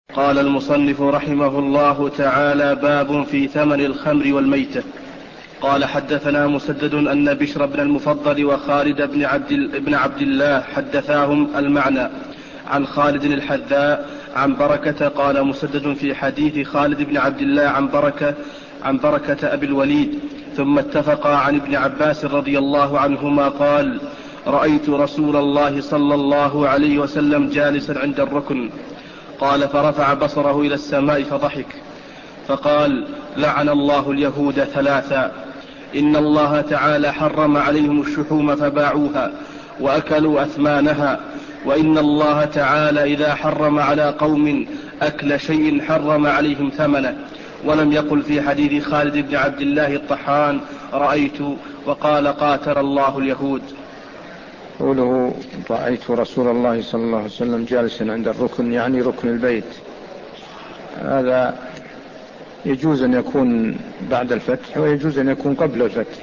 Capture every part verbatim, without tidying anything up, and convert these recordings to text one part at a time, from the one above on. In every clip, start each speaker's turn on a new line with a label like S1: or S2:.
S1: قال المصنف رحمه الله تعالى: باب في ثمن الخمر والميتة. قال: حدثنا مسدد أن بشر بن المفضل وخالد بن عبد, بن عبد الله حدثاهم المعنى عن خالد الحذاء عن بركة. قال مسدد في حديث خالد بن عبد الله عن بركة عن بركة أبي الوليد. ثم اتفقا عن ابن عباس رضي الله عنهما قال: رأيت رسول الله صلى الله عليه وسلم جالسا عند الركن. قال: فرفع بصره إلى السماء فضحك فقال: لعن الله اليهود ثلاثا: إن الله تعالى حرم عليهم الشحوم فباعوها وأكلوا أثمانها، وإن الله تعالى إذا حرم على قوم أكل شيء حرم عليهم ثمنه. ولم يقل في حديث خالد بن عبد الله الطحان: رأيت، وقال: قاتل الله اليهود.
S2: قوله رأيت رسول الله صلى الله عليه وسلم جالسا عند الركن يعني ركن البيت، هذا يجوز أن يكون بعد الفتح ويجوز أن يكون قبل الفتح.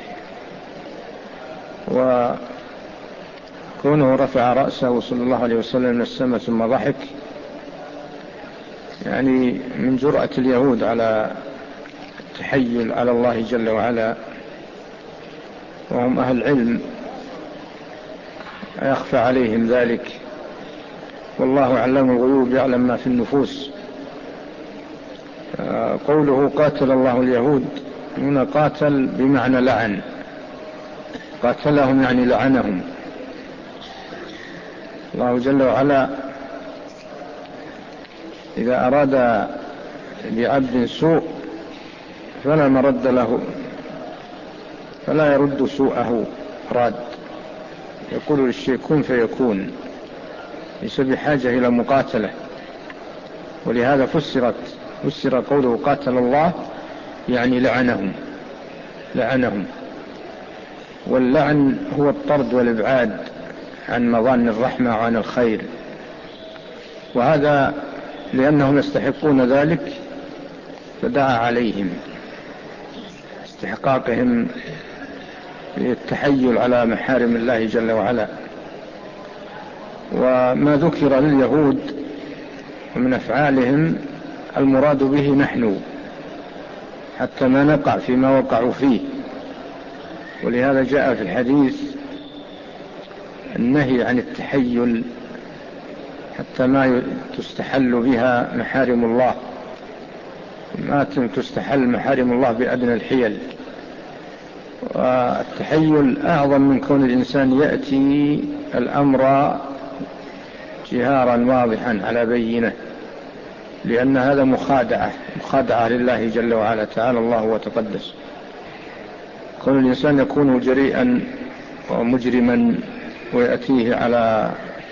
S2: وكونه رفع رأسه صلى الله عليه وسلم من السماء ثم ضحك يعني من جرأة اليهود على التحيل على الله جل وعلا، وهم أهل علم يخفى عليهم ذلك، والله علام الغيوب يعلم ما في النفوس. قوله قاتل الله اليهود، هنا قاتل بمعنى لعن، قاتلهم يعني لعنهم. الله جل وعلا إذا أراد بعبد سوء فلا مرد له، فلا يرد سوءه راد، يقول للشيء كن فيكون، ليس بحاجة إلى مقاتلة. ولهذا فسرت فسر قوله قاتل الله يعني لعنهم لعنهم واللعن هو الطرد والإبعاد عن مظان الرحمة وعن الخير، وهذا لأنهم يستحقون ذلك فدعا عليهم استحقاقهم للتحيل على محارم الله جل وعلا. وما ذكر لليهود ومن أفعالهم المراد به نحن، حتى ما نقع فيما وقعوا فيه. ولهذا جاء في الحديث النهي عن التحيل حتى ما تستحل بها محارم الله، ما تستحل محارم الله بأدنى الحيل. والتحيل أعظم من كون الإنسان يأتي الأمر جهارا واضحا على بينه، لأن هذا مخادعة مخادعة لله جل وعلا، تعالى الله وتقدس. كون الإنسان يكون جريئا ومجرما ويأتيه على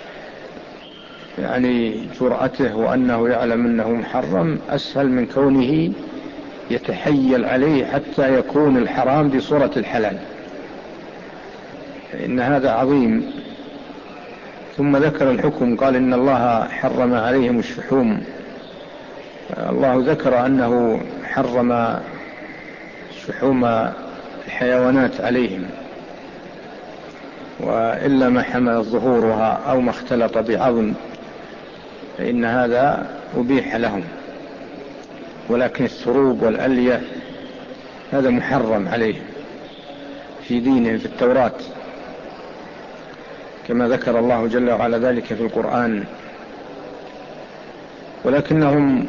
S2: يعني جرأته وأنه يعلم أنه محرم أسهل من كونه يتحيل عليه حتى يكون الحرام بصورة الحلال، إن هذا عظيم. ثم ذكر الحكم، قال إن الله حرم عليهم الشحوم. الله ذكر أنه حرم شحوم الحيوانات عليهم، وإلا ما حمل ظهورها أو ما اختلط بعظم فإن هذا أبيح لهم، ولكن الثروب والألية هذا محرم عليهم في دينهم في التوراة، كما ذكر الله جل وعلا ذلك في القرآن. ولكنهم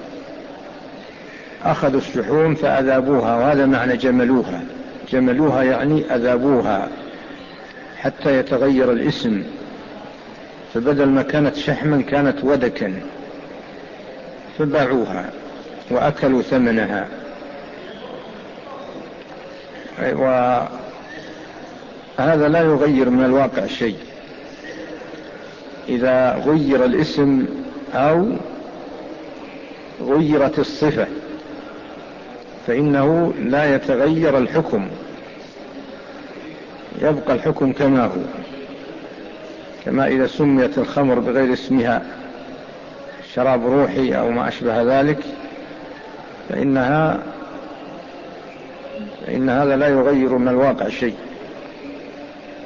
S2: أخذوا الشحوم فأذابوها، وهذا معنى جملوها. جملوها يعني أذابوها حتى يتغير الاسم، فبدل ما كانت شحما كانت ودكا، فباعوها وأكلوا ثمنها. وهذا لا يغير من الواقع شيء، إذا غير الاسم أو غيرت الصفة فإنه لا يتغير الحكم، يبقى الحكم كما هو. كما إذا سميت الخمر بغير اسمها شراب روحي أو ما أشبه ذلك فإنها فإن هذا لا يغير من الواقع شيء.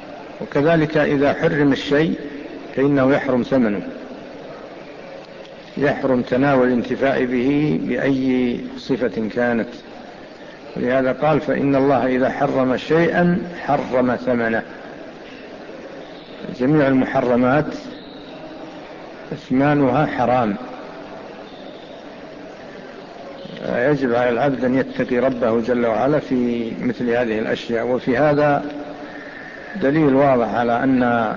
S2: وكذلك إذا حرم الشيء فإنه يحرم ثمنه. يحرم تناول الانتفاع به بأي صفة كانت. ولهذا قال فإن الله إذا حرم شيئا حرم ثمنه. جميع المحرمات أثمانها حرام. يجب على العبد أن يتقي ربه جل وعلا في مثل هذه الأشياء. وفي هذا دليل واضح على أن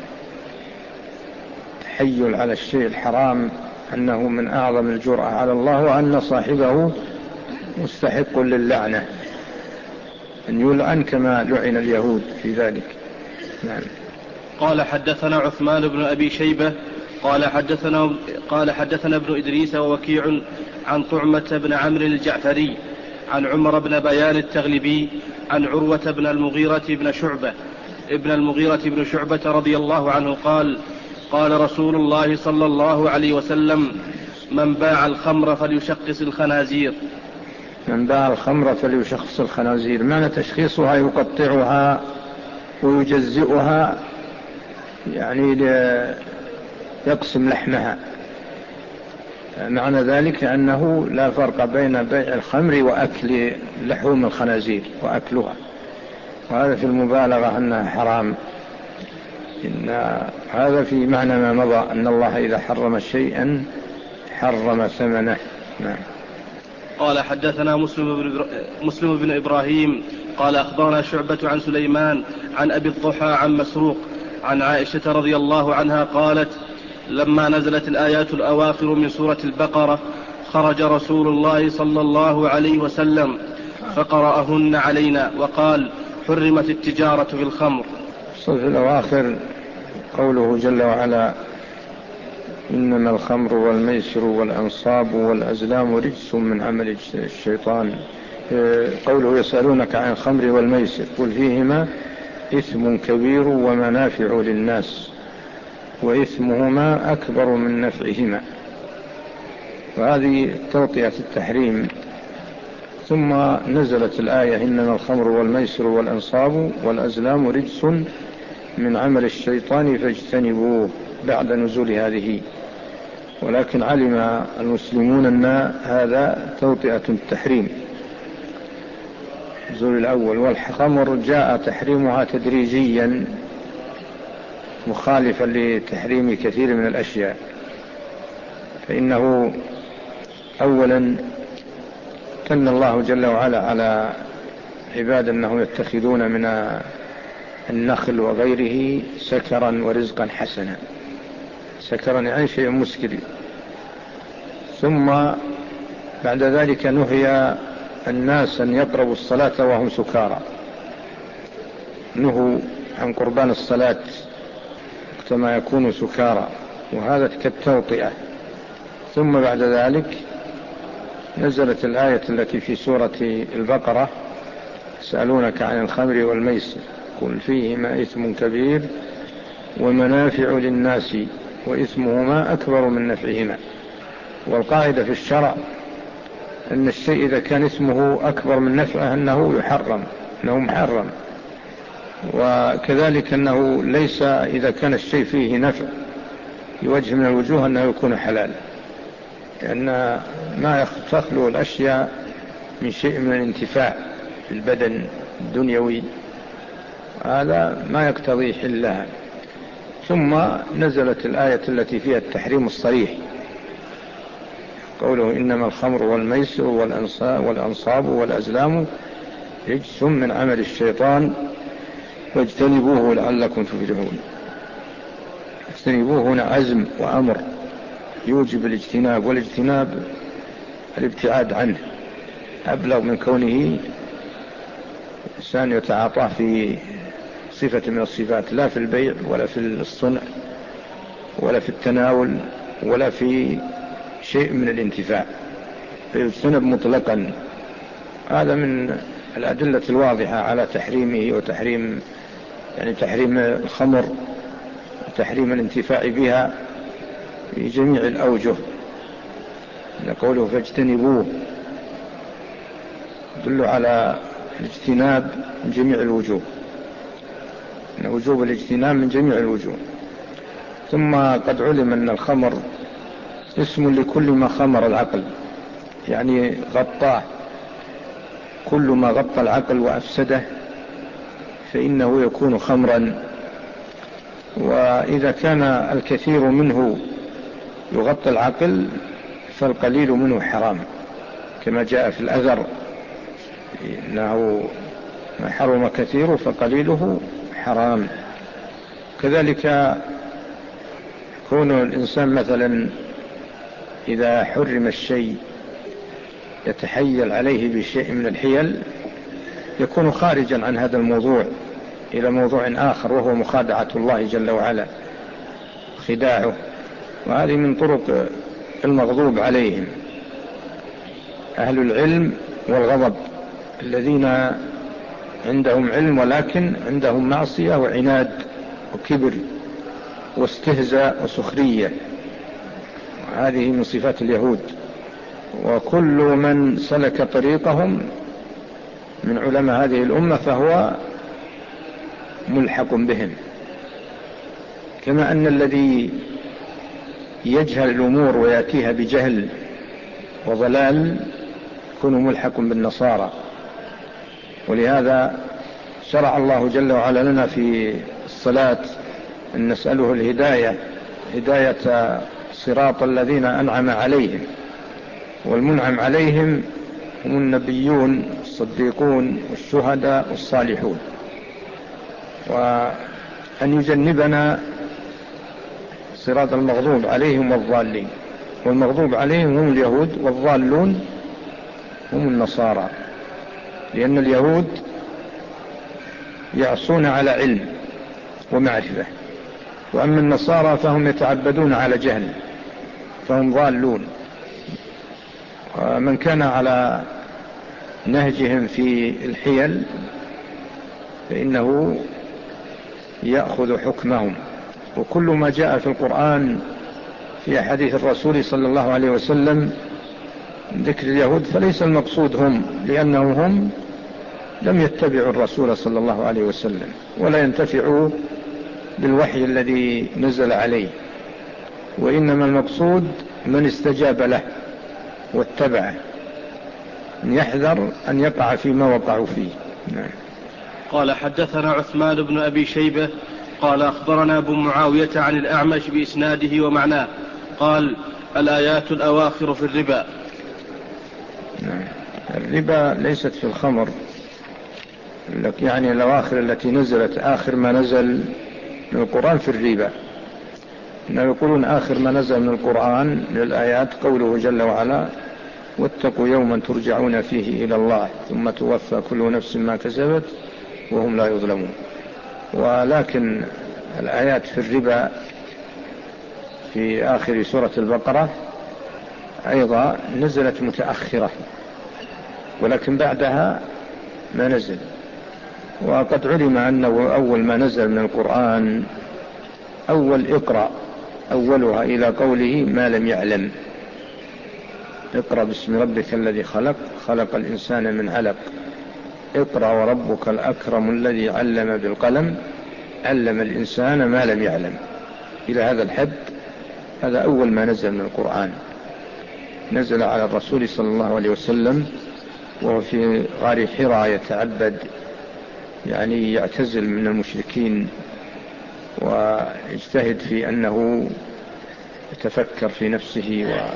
S2: التحيل على الشيء الحرام أنه من أعظم الجرأة على الله، وأن صاحبه مستحق للعنة، أن يلعن كما لعن اليهود في ذلك. نعم.
S1: قال حدثنا عثمان بن أبي شيبة قال حدثنا, قال حدثنا ابن إدريس ووكيع عن طعمة بن عمرو الجعفري عن عمر بن بيان التغلبي عن عروة بن المغيرة بن شعبة ابن المغيرة بن شعبة رضي الله عنه قال قال رسول الله صلى الله عليه وسلم من باع الخمر فليشخص الخنازير.
S2: من باع الخمر فليشخص الخنازير، معنى تشخيصها يقطعها ويجزئها، يعني يقسم لحمها. معنى ذلك أنه لا فرق بين بيع الخمر وأكل لحوم الخنازير وأكلها، وهذا في المبالغة أنها حرام. إن هذا في معنى ما مضى أن الله إذا حرم شيئا حرم ثمنه. نعم.
S1: قال حدثنا مسلم بن, مسلم بن إبراهيم قال أخبرنا شعبة عن سليمان عن أبي الضحى عن مسروق عن عائشة رضي الله عنها قالت لما نزلت الآيات الأواخر من سورة البقرة خرج رسول الله صلى الله عليه وسلم فقرأهن علينا وقال حرمت التجارة في الخمر.
S2: سورة الأواخر قوله جل وعلا إنما الخمر والميسر والأنصاب والأزلام رجس من عمل الشيطان. قوله يسألونك عن الخمر والميسر قل فيهما إثم كبير ومنافع للناس وإثمهما أكبر من نفعهما، وهذه توطئة التحريم. ثم نزلت الآية إنما الخمر والميسر والأنصاب والأزلام رجس من عمل الشيطان فاجتنبوه بعد نزول هذه. ولكن علم المسلمون أن هذا توطئة التحريم نزول الأول. والخمر جاء تحريمها تدريجيا مخالفا لتحريم كثير من الأشياء. فإنه أولا كن الله جل وعلا على عباد أنهم يتخذون من النخل وغيره سكرا ورزقا حسنا. سكرا يعني شيء مسكر. ثم بعد ذلك نهي الناس أن يقربوا الصلاة وهم سكارى، نهوا عن قربان الصلاة كما يكون سكارى، وهذا كالتوطئة. ثم بعد ذلك نزلت الآية التي في سورة البقرة يسألونك عن الخمر والميسر قل فيهما إثم كبير ومنافع للناس وإثمهما أكبر من نفعهما. والقاعدة في الشرع أن الشيء إذا كان اسمه أكبر من نفعه أنه يحرم، أنه محرم. وكذلك أنه ليس إذا كان الشيء فيه نفع بوجه من الوجوه أنه يكون حلال، لأن ما تخلو الأشياء من شيء من الانتفاع في البدن الدنيوي، هذا ما يقتضي حلها. ثم نزلت الآية التي فيها التحريم الصريح قوله إنما الخمر والميسر والأنصاب والأزلام رجس من عمل الشيطان واجتنبوه لعلكم تفلحون. اجتنبوه هنا عزم وأمر يوجب الاجتناب، والاجتناب الابتعاد عنه أبلغ من كونه إنسان يتعاطاه في صفة من الصفات، لا في البيع ولا في الصنع ولا في التناول ولا في شيء من الانتفاع، فيجتنب مطلقا. هذا من الأدلة الواضحة على تحريمه وتحريم يعني تحريم الخمر وتحريم الانتفاع بها في جميع الأوجه. قوله فاجتنبوه يدل على الاجتناب من جميع الوجوه، أن وجوب الاجتناب من جميع الوجوه. ثم قد علم أن الخمر اسم لكل ما خمر العقل، يعني غطاه، كل ما غطى العقل وأفسده فإنه يكون خمرا. وإذا كان الكثير منه يغطي العقل فالقليل منه حرام، كما جاء في الأثر إنه ما حرم كثيره فقليله حرام. كذلك كون الإنسان مثلا إذا حرم الشيء يتحيل عليه بشيء من الحيل يكون خارجا عن هذا الموضوع إلى موضوع آخر، وهو مخادعة الله جل وعلا، خداعه. وهذه من طرق المغضوب عليهم أهل العلم والغضب، الذين عندهم علم ولكن عندهم معصية وعناد وكبر واستهزاء وسخرية، هذه من صفات اليهود. وكل من سلك طريقهم من علماء هذه الأمة فهو ملحق بهم، كما أن الذي يجهل الأمور ويأتيها بجهل وضلال يكون ملحق بالنصارى. ولهذا شرع الله جل وعلا لنا في الصلاة أن نسأله الهداية، هداية صراط الذين أنعم عليهم، والمنعم عليهم هم النبيون الصديقون والشهداء والصالحون، وأن يجنبنا صراط المغضوب عليهم والضالين. والمغضوب عليهم هم اليهود، والضالون هم النصارى، لأن اليهود يعصون على علم ومعرفة، وأما النصارى فهم يتعبدون على جهل فهم ضالون. ومن كان على نهجهم في الحيل فإنه يأخذ حكمهم. وكل ما جاء في القرآن في حديث الرسول صلى الله عليه وسلم ذكر اليهود فليس المقصود هم، لأنهم هم لم يتبعوا الرسول صلى الله عليه وسلم ولا ينتفعوا بالوحي الذي نزل عليه، وإنما المقصود من استجاب له واتبعه، يحذر أن يقع فيما وقعوا فيه. نعم.
S1: قال حدثنا عثمان بن أبي شيبة قال أخبرنا أبو معاوية عن الأعمش بإسناده ومعناه قال الآيات الأواخر في الربا.
S2: نعم. الربا ليست في الخمر، يعني الأواخر التي نزلت آخر ما نزل من القرآن في الربا، إنهم يقولون آخر ما نزل من القرآن للآيات قوله جل وعلا واتقوا يوما ترجعون فيه إلى الله ثم توفى كل نفس ما كسبت وهم لا يظلمون. ولكن الآيات في الربا في آخر سورة البقرة أيضا نزلت متأخرة، ولكن بعدها ما نزل. وقد علم أنه أول ما نزل من القرآن أول اقرأ أولها إلى قوله ما لم يعلم، اقرأ باسم ربك الذي خلق خلق الإنسان من علق اقرأ وربك الأكرم الذي علم بالقلم علم الإنسان ما لم يعلم، إلى هذا الحد. هذا أول ما نزل من القرآن، نزل على الرسول صلى الله عليه وسلم وهو في غار حراء يتعبد، يعني يعتزل من المشركين ويجتهد في أنه يتفكر في نفسه، و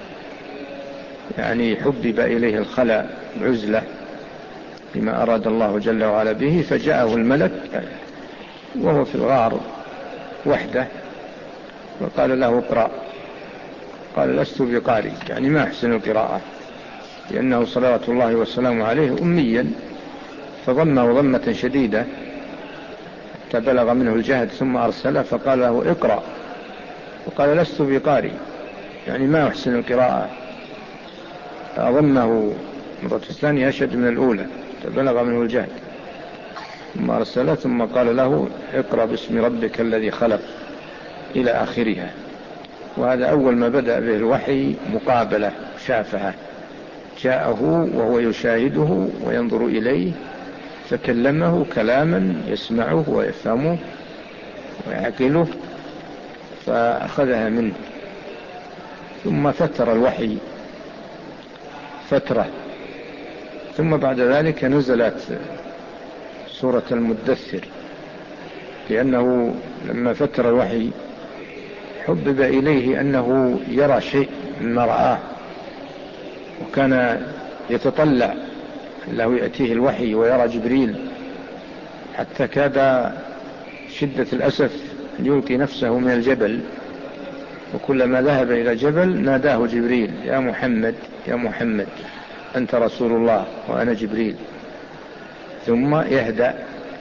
S2: يعني حبب إليه الخلاء العزلة لما أراد الله جل وعلا به. فجاءه الملك وهو في الغار وحده وقال له اقرأ، قال لست بقارئ، يعني ما أحسن القراءة، لأنه صلوات الله وسلامه عليه أميا، فضمه ضمة شديدة حتى بلغ منه الجهد ثم أرسله فقال له اقرأ، وقال لست بقارئ، يعني ما أحسن القراءة، فأضمه مرة الثانية أشد من الأولى فبلغ منه الجهد ثم أرسله ثم قال له اقرأ باسم ربك الذي خلق إلى آخرها. وهذا أول ما بدأ به الوحي مقابلة شافها، جاءه وهو يشاهده وينظر إليه فكلمه كلاما يسمعه ويفهمه ويعقله فأخذها منه. ثم فتر الوحي فترة، ثم بعد ذلك نزلت سورة المدثر، لأنه لما فتر الوحي حبب إليه أنه يرى شيء مما رآه، وكان يتطلع له يأتيه الوحي ويرى جبريل، حتى كاد شدة الأسف يلقي نفسه من الجبل، وكلما ذهب إلى جبل ناداه جبريل: يا محمد يا محمد أنت رسول الله وأنا جبريل. ثم يهدأ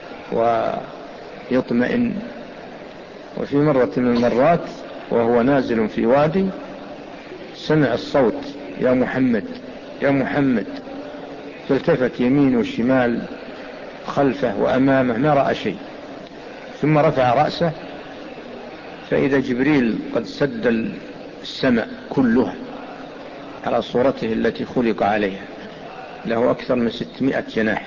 S2: ويطمئن. وفي مرة من المرات وهو نازل في وادي سمع الصوت: يا محمد يا محمد، فالتفت يمين وشمال خلفه وأمامه ما رأى شيء، ثم رفع رأسه فإذا جبريل قد سد السماء كلها على صورته التي خلق عليها، له أكثر من ستمائة جناح،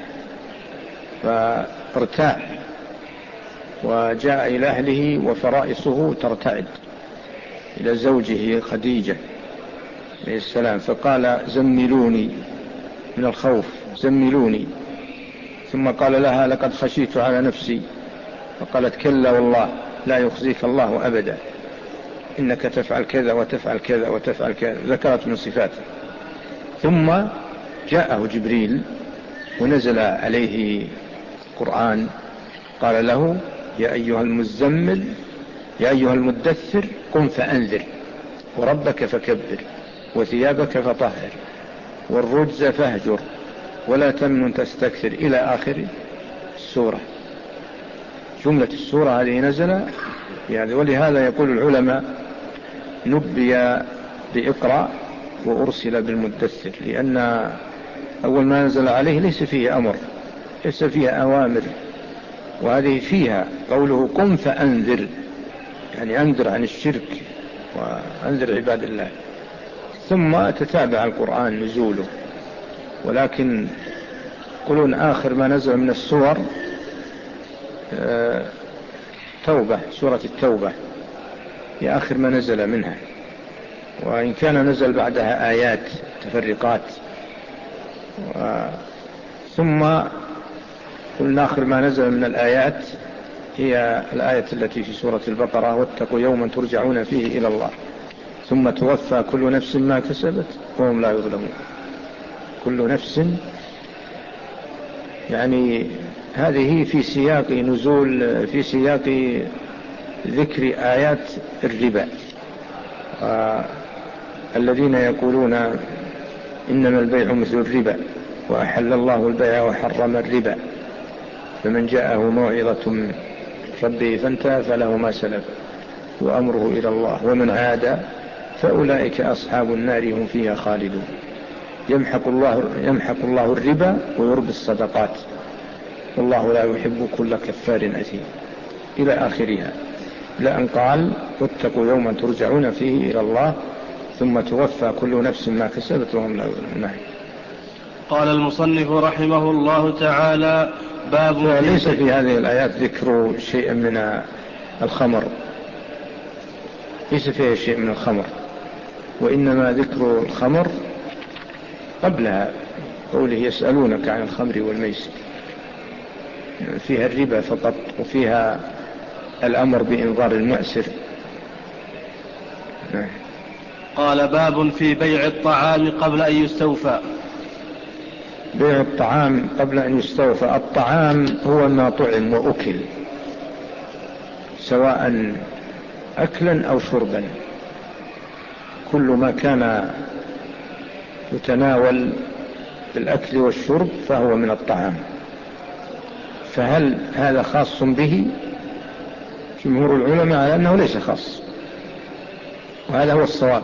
S2: فارتاع وجاء إلى أهله وفرائصه ترتعد، إلى زوجه خديجة عليه السلام، فقال: زملوني من الخوف، زملوني. ثم قال لها: لقد خشيت على نفسي. فقالت: كلا والله لا يخزيك الله أبدا، إنك تفعل كذا وتفعل كذا وتفعل كذا، ذكرت من صفاته. ثم جاءه جبريل ونزل عليه القرآن، قال له: يا أيها المزمل يا أيها المدثر قم فأنذر وربك فكبر وثيابك فطهر والرجز فاهجر ولا تمنن تستكثر، إلى آخر السورة. جملة السورة هذه نزل يعني، ولهذا يقول العلماء: نبي بإقرأ وأرسل بالمدثر، لأن أول ما نزل عليه ليس فيه أمر، ليس فيه أوامر، وهذه فيها قوله: قم فأنذر، يعني أنذر عن الشرك وأنذر عباد الله. ثم تتابع القرآن نزوله، ولكن يقولون آخر ما نزل من السور توبة، سورة التوبة هي آخر ما نزل منها، وإن كان نزل بعدها آيات تفرقات. ثم قلنا آخر ما نزل من الآيات هي الآية التي في سورة البقرة: واتقوا يوما ترجعون فيه إلى الله ثم توفى كل نفس ما كسبت وهم لا يظلمون. كل نفس يعني هذه في سياق نزول، في سياق ذكر آيات الربا. الذين يقولون إنما البيع مثل الربا وأحل الله البيع وحرم الربا، فمن جاءه موعظة من ربه فانتهى فله ما سلف وأمره إلى الله ومن عاد فأولئك أصحاب النار هم فيها خالدون. يمحق الله, يمحق الله الربا ويربي الصدقات والله لا يحب كل كفار أثيم، إلى آخرها، لأن قال: واتقوا يوما ترجعون فيه إلى الله ثم توفى كل نفس ما كسبت وهم لا يظلمون.
S1: قال المصنف رحمه الله تعالى: باب.
S2: ليس في هذه الآيات ذكر شيء من الخمر، ليس فيها شيء من الخمر، وإنما ذكر الخمر قبلها، قوله: يسألونك عن الخمر والميسر، فيها الربا فقط، وفيها الأمر بإنظار المعسر.
S1: قال: باب في بيع الطعام قبل أن يستوفى.
S2: بيع الطعام قبل أن يستوفى. الطعام هو ما طعم وأكل، سواء أكلا أو شربا، كل ما كان يتناول بالأكل والشرب فهو من الطعام. فهل هذا خاص به؟ جمهور العلماء على أنه ليس خاص، وهذا هو الصواب،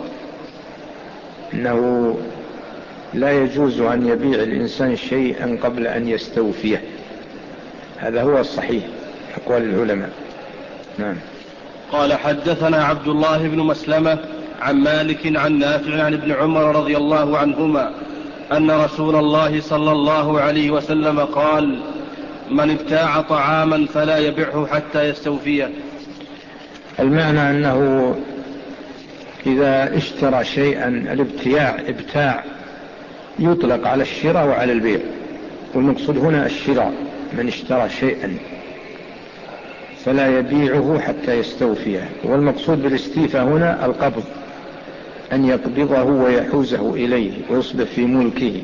S2: أنه لا يجوز أن يبيع الإنسان شيئا قبل أن يستوفيه، هذا هو الصحيح أقوال العلماء. نعم.
S1: قال: حدثنا عبد الله بن مسلمة عن مالك عن نافع عن ابن عمر رضي الله عنهما أن رسول الله صلى الله عليه وسلم قال: من ابتاع طعاما فلا يبيعه حتى يستوفيه.
S2: المعنى أنه إذا اشترى شيئا الابتياع ابتاع يطلق على الشراء وعلى البيع، والمقصود هنا الشراء، من اشترى شيئا فلا يبيعه حتى يستوفيه. والمقصود بالاستيفاء هنا القبض، أن يقبضه ويحوزه إليه ويصبح في ملكه،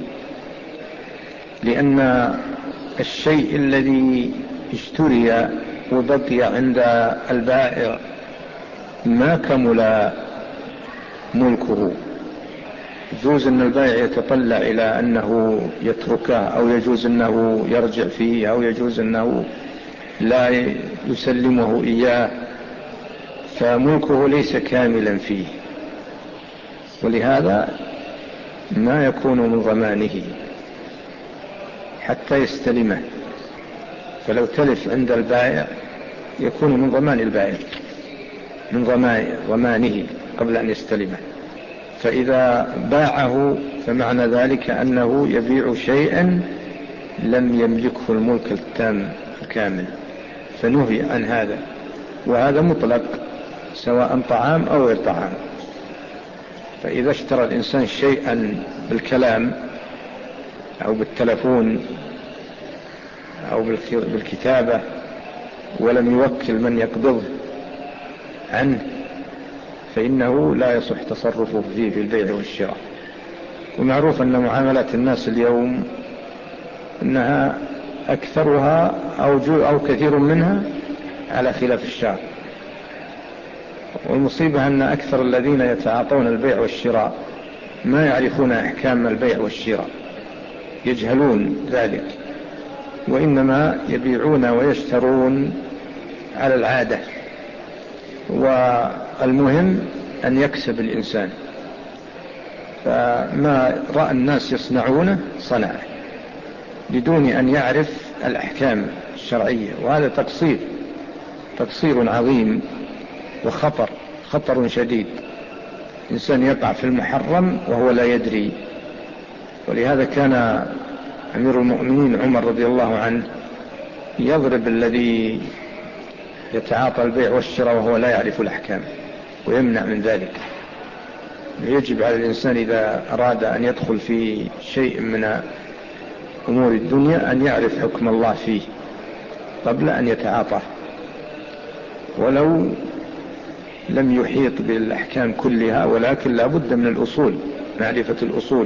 S2: لأن الشيء الذي اشتري وبقي عند البائع ما كمل ملكه. يجوز أن البائع يتطلع إلى أنه يتركه، أو يجوز أنه يرجع فيه، أو يجوز أنه لا يسلمه إياه، فملكه ليس كاملا فيه، ولهذا ما يكون من ضمانه حتى يستلمه. فلو تلف عند البائع يكون من ضمان البائع، من ضمانه قبل أن يستلمه. فإذا باعه فمعنى ذلك أنه يبيع شيئا لم يملكه الملك التام الكامل، فنهي عن هذا. وهذا مطلق سواء طعام أو غير طعام. فإذا اشترى الإنسان شيئا بالكلام أو بالتلفون أو بالكتابة ولم يوكل من يقبضه عنه فإنه لا يصح تصرفه فيه في البيع والشراء. ومعروف أن معاملات الناس اليوم أنها أكثرها أو, أو كثير منها على خلاف الشرع. والمصيبة أن أكثر الذين يتعاطون البيع والشراء ما يعرفون أحكام البيع والشراء، يجهلون ذلك، وإنما يبيعون ويشترون على العادة. والمهم أن يكسب الإنسان، فما رأى الناس يصنعونه صنعه بدون أن يعرف الأحكام الشرعية، وهذا تقصير تقصير عظيم وخطر خطر شديد. إنسان يقع في المحرم وهو لا يدري. ولهذا كان أمير المؤمنين عمر رضي الله عنه يضرب الذي يتعاطى البيع والشراء وهو لا يعرف الأحكام ويمنع من ذلك. يجب على الإنسان إذا أراد أن يدخل في شيء من أمور الدنيا أن يعرف حكم الله فيه قبل أن يتعاطاه، ولو لم يحيط بالأحكام كلها، ولكن لا بد من الأصول، معرفة الأصول.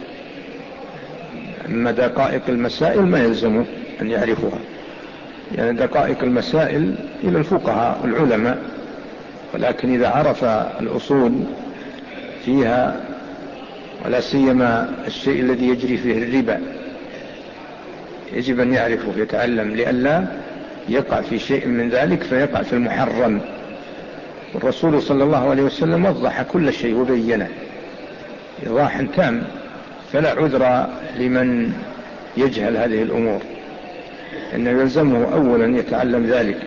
S2: أما دقائق المسائل ما يلزمه أن يعرفها، يعني دقائق المسائل إلى الفقهاء والعلماء، ولكن إذا عرف الأصول فيها، ولا سيما الشيء الذي يجري فيه الربا، يجب أن يعرفه يتعلم لئلا يقع في شيء من ذلك فيقع في المحرم. والرسول صلى الله عليه وسلم وضح كل شيء وبينه إيضاح تام، فلا عذر لمن يجهل هذه الأمور، إنه يلزمه أولا يتعلم ذلك.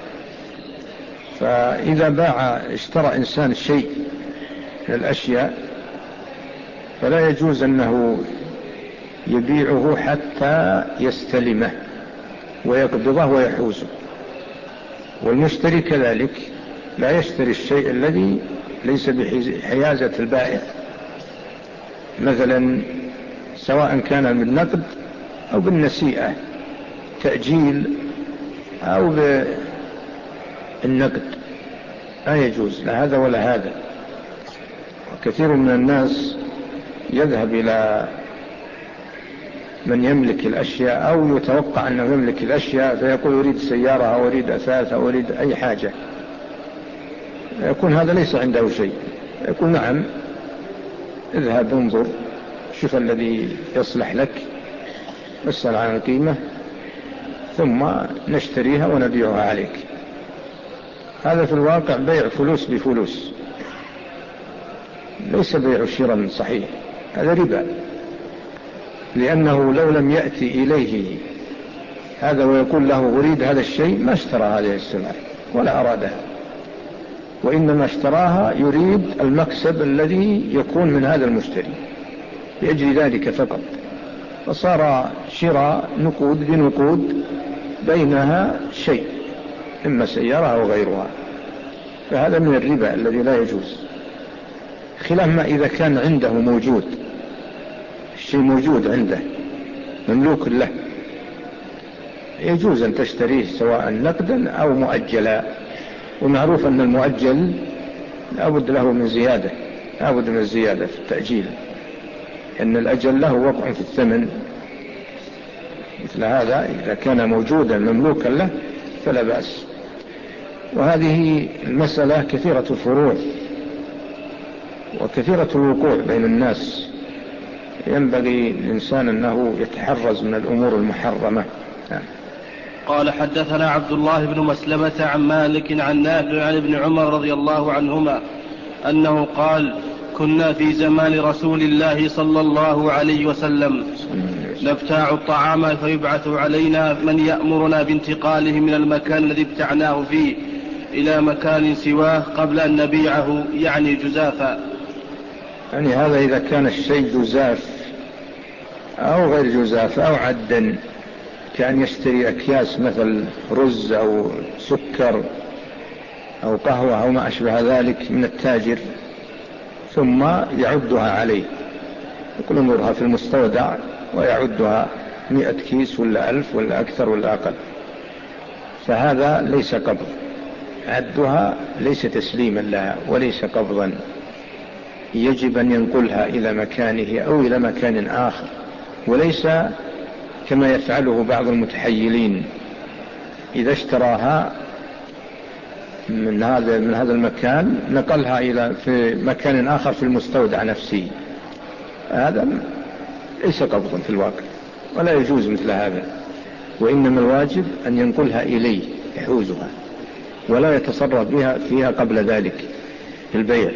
S2: فإذا باع اشترى إنسان شيء من الأشياء فلا يجوز أنه يبيعه حتى يستلمه ويقبضه ويحوزه. والمشتري كذلك لا يشتري الشيء الذي ليس بحيازة البائع، مثلا سواء كان بالنقد أو بالنسيئة، تأجيل أو بالنقد، لا يجوز لا هذا ولا هذا. وكثير من الناس يذهب إلى من يملك الأشياء أو يتوقع أنه يملك الأشياء فيقول أريد سيارة أو أريد أثاث أو أريد أي حاجة، يكون هذا ليس عنده شيء، يقول نعم اذهب انظر شوف الذي يصلح لك، اسأل عن القيمة ثم نشتريها ونبيعها عليك. هذا في الواقع بيع فلوس بفلوس، ليس بيع شراء صحيح، هذا ربا، لأنه لو لم يأتي إليه هذا ويقول له أريد هذا الشيء ما اشترى هذه السلعة ولا أرادها، وإنما اشتراها يريد المكسب الذي يكون من هذا المشتري، يجري ذلك فقط، فصار شراء نقود بنقود بينها شيء إما سيارة أو غيرها، فهذا من الربا الذي لا يجوز. خلاف ما إذا كان عنده موجود، الشيء موجود عنده مملوك له، يجوز أن تشتريه سواء نقدا أو مؤجلا. ومعروف أن المؤجل لابد له من زيادة، لابد من الزيادة في التأجيل، لأن الأجل له وقع في الثمن. مثل هذا إذا كان موجودا مملوكا له فلا بأس. وهذه المسألة كثيرة الفروع وكثيرة الوقوع بين الناس، ينبغي الإنسان أنه يتحرز من الأمور المحرمة.
S1: قال حدثنا عبد الله بن مسلمة عن مالك عن نافع عن ابن عمر رضي الله عنهما أنه قال: كنا في زمان رسول الله صلى الله عليه وسلم نبتاع الطعام فيبعث علينا من يأمرنا بانتقاله من المكان الذي ابتعناه فيه إلى مكان سواه قبل أن نبيعه، يعني جزافا.
S2: يعني هذا إذا كان الشيء جزاف أو غير جزاف أو عدا، كان يشتري أكياس مثل رز أو سكر أو قهوة أو ما أشبه ذلك من التاجر، ثم يعدها عليه، يقول انظرها في المستودع، ويعدها مئة كيس ولا ألف ولا أكثر ولا أقل، فهذا ليس قبض، عدها ليس تسليما لها وليس قبضا، يجب أن ينقلها إلى مكانه أو إلى مكان آخر، وليس كما يفعله بعض المتحيلين، إذا اشتراها من هذا من هذا المكان نقلها إلى في مكان آخر في المستودع نفسه، هذا ليس قبضا في الواقع ولا يجوز مثل هذا. وإنما الواجب أن ينقلها إليه يحوزها ولا يتصرف بها فيها قبل ذلك في البيع.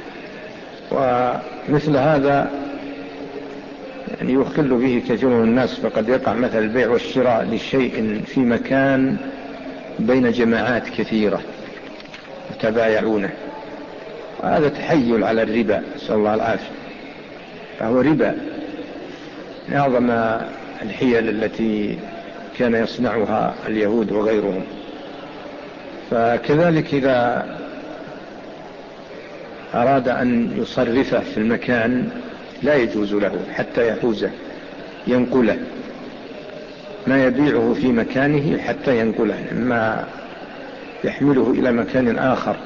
S2: ومثل هذا يعني يخل به كثير من الناس، فقد يقع مثل البيع والشراء لشيء في مكان بين جماعات كثيرة يتبايعونه، وهذا تحيل على الربا، نسأل الله العافية، فهو ربا من أعظم الحيل التي كان يصنعها اليهود وغيرهم. فكذلك إذا أراد أن يصرفه في المكان لا يجوز له حتى يحوزه، ينقله، ما يبيعه في مكانه حتى ينقله، ما يحمله إلى مكان آخر،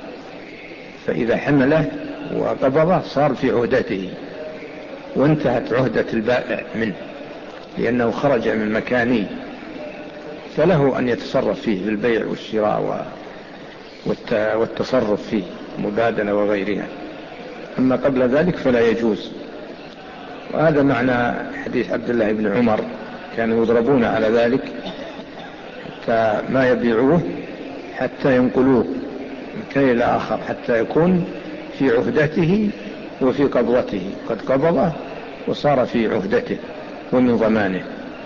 S2: فإذا حمله وقبضه صار في عهدته وانتهت عهدة البائع منه، لأنه خرج من مكانه، فله أن يتصرف فيه بالبيع والشراء والتصرف فيه مبادلة وغيرها، أما قبل ذلك فلا يجوز. وهذا معنى حديث عبد الله بن عمر، كانوا يضربون على ذلك حتى ما يبيعوه حتى ينقلوه من كي إلى آخر حتى يكون في عهدته وفي قبضته، قد قبضه وصار في عهدته ومن ضمانه.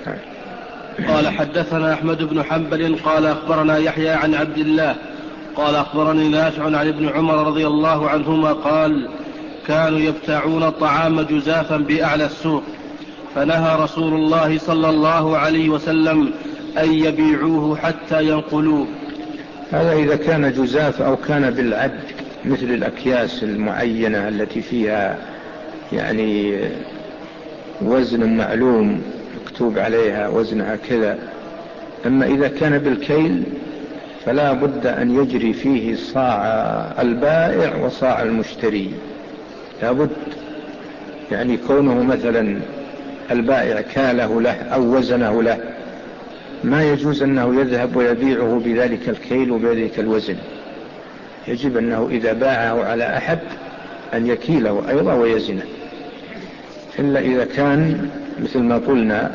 S1: قال حدثنا أحمد بن حنبل قال أخبرنا يحيى عن عبد الله قال أخبرني نافع عن ابن عمر رضي الله عنهما قال: كانوا يبتاعون الطعام جزافا بأعلى السوق، فنهى رسول الله صلى الله عليه وسلم أن يبيعوه حتى ينقلوه.
S2: هذا إذا كان جزاف أو كان بالعد، مثل الأكياس المعينة التي فيها يعني وزن معلوم مكتوب عليها وزنها كذا. أما إذا كان بالكيل فلا بد أن يجري فيه صاع البائع وصاع المشتري، لا بد، يعني كونه مثلا البائع كاله له أو وزنه له، ما يجوز أنه يذهب ويبيعه بذلك الكيل وبذلك الوزن، يجب أنه إذا باعه على أحد أن يكيله أيضا ويزنه، إلا إذا كان مثل ما قلنا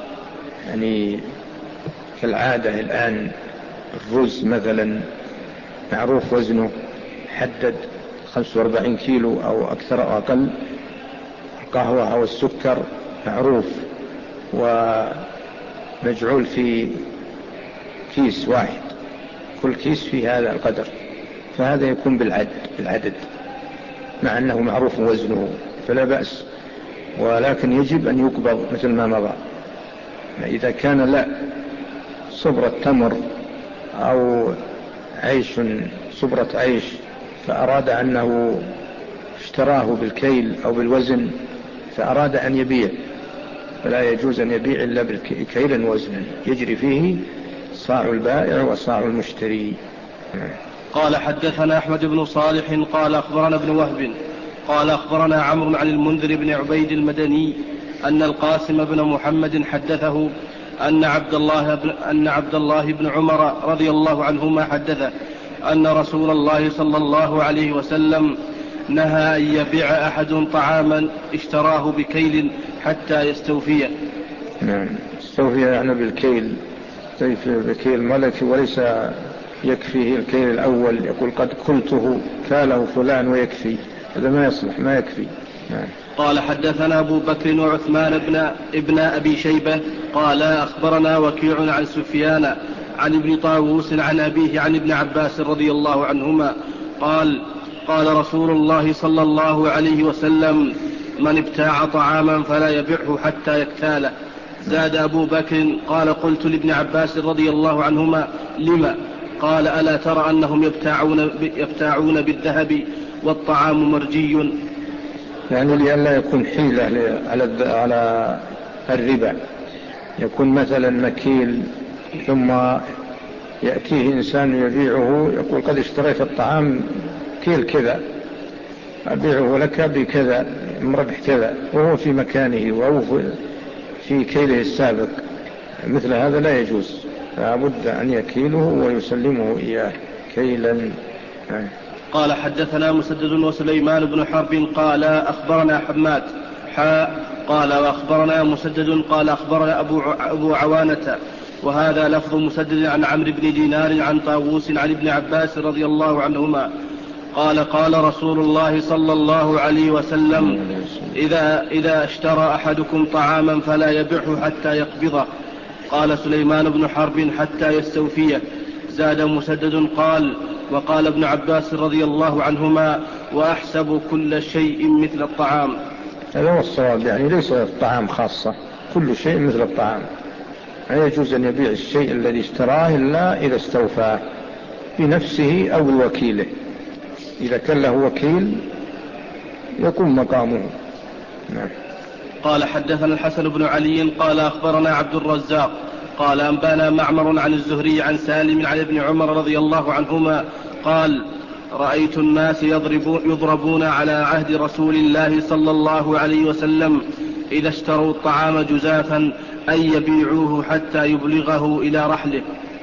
S2: يعني كالعادة الآن، الرز مثلا معروف وزنه حدد خمسة وأربعين كيلو أو أكثر أو أقل، القهوة أو السكر معروف ومجعول في كيس واحد، كل كيس في هذا القدر، فهذا يكون بالعدد بالعدد مع أنه معروف وزنه فلا بأس، ولكن يجب أن يقبض مثل ما مضى. إذا كان لا صبرة تمر أو عيش صبرة عيش، فأراد أنه اشتراه بالكيل أو بالوزن فأراد أن يبيع، فلا يجوز أن يبيع إلا بالكيل وزنا يجري فيه صاع البائع وصاع المشتري.
S1: قال حدثنا أحمد بن صالح قال أخبرنا ابن وهب قال أخبرنا عمرو عن المنذر بن عبيد المدني أن القاسم بن محمد حدثه أن عبد الله بن, أن عبد الله بن عمر رضي الله عنهما حدثه أن رسول الله صلى الله عليه وسلم نهى أن يبيع أحد طعاما اشتراه بكيل حتى يستوفيه.
S2: نعم، استوفيه يعني بالكيل، بكيل ملكي، وليس يكفيه الكيل الأول يقول قد كلته كاله فلان ويكفي، هذا ما يصلح، ما يكفي. نعم.
S1: قال حدثنا أبو بكر وعثمان بن ابن أبي شيبة قال أخبرنا وكيع عن سفيان عن ابن طاووس عن أبيه عن ابن عباس رضي الله عنهما قال قال رسول الله صلى الله عليه وسلم من ابتاع طعاما فلا يبيعه حتى يكتاله. زاد أبو بكر قال قلت لابن عباس رضي الله عنهما لما؟ قال ألا ترى أنهم يبتاعون, يبتاعون بالذهب والطعام مرجي؟
S2: يعني لئلا يكون حيلة على الربا، يكون مثلا مكيل ثم يأتيه إنسان يبيعه يقول قد اشتريت الطعام كيل كذا أبيعه لك بكذا مربح كذا وهو في مكانه وهو في كيله السابق، مثل هذا لا يجوز، لابد أن يكيله ويسلمه إياه كيلا.
S1: قال حدثنا مسدد وسليمان بن حرب قال أخبرنا حماد حاء قال وأخبرنا مسدد قال أخبرنا أبو, أبو عوانة وهذا لفظ مسدد عن عمرو بن دينار عن طاووس عن ابن عباس رضي الله عنهما قال قال رسول الله صلى الله عليه وسلم إذا, إذا اشترى أحدكم طعاما فلا يبيعه حتى يقبضه. قال سليمان بن حرب حتى يستوفيه. زاد مسدد قال وقال ابن عباس رضي الله عنهما وأحسب كل شيء مثل الطعام.
S2: هذا هو الصواب، يعني ليس الطعام خاصة، كل شيء مثل الطعام، لا يجوز أن يبيع الشيء الذي اشتراه إلا إذا استوفاه بنفسه أو بوكيله، إذا كان له وكيل يقوم مقامه. نعم.
S1: قال حدثنا الحسن بن علي قال أخبرنا عبد الرزاق قال أنبانا معمر عن الزهري عن سالم عن ابن عمر رضي الله عنهما قال رأيت الناس يضربون على عهد رسول الله صلى الله عليه وسلم إذا اشتروا الطعام جزافا أن يبيعوه حتى يبلغه إلى رحله.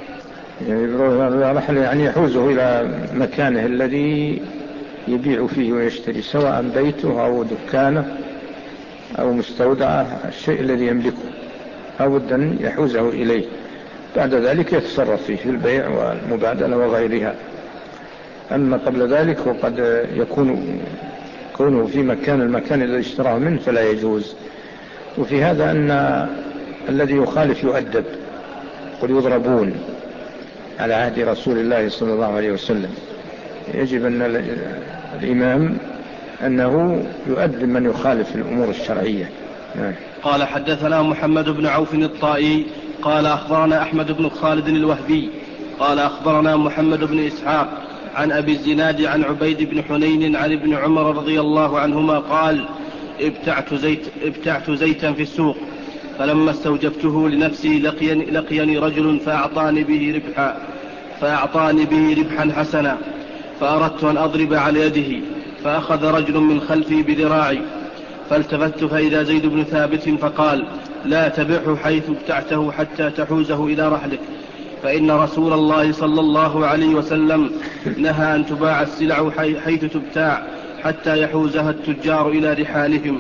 S2: يبلغه إلى رحله يعني يحوزه إلى مكانه الذي يبيع فيه ويشتري، سواء بيته أو دكانه أو مستودعه، الشيء الذي يملكه أود أن يحوزه إليه، بعد ذلك يتصرف فيه في البيع والمبادلة وغيرها. أما قبل ذلك وقد يكون كونه في مكان المكان الذي اشتراه منه فلا يجوز. وفي هذا أن الذي يخالف يؤدب، قل يضربون على عهد رسول الله صلى الله عليه وسلم، يجب أن الإمام أنه يؤدب من يخالف الأمور الشرعية.
S1: قال حدثنا محمد بن عوف الطائي قال أخبرنا أحمد بن خالد الوهبي قال أخبرنا محمد بن إسحاق عن أبي الزناد عن عبيد بن حنين عن ابن عمر رضي الله عنهما قال ابتعت, زيت ابتعت زيتا في السوق فلما استوجبته لنفسي لقيني, لقيني رجل فأعطاني به ربحا فأعطاني به ربحا حسنا فأردت أن أضرب على يده فأخذ رجل من خلفي بذراعي فالتفت فإذا زيد بن ثابت فقال لا تبعه حيث ابتعته حتى تحوزه إلى رحلك فإن رسول الله صلى الله عليه وسلم نهى أن تباع السلع حيث تبتاع حتى يحوزها التجار إلى رحالهم.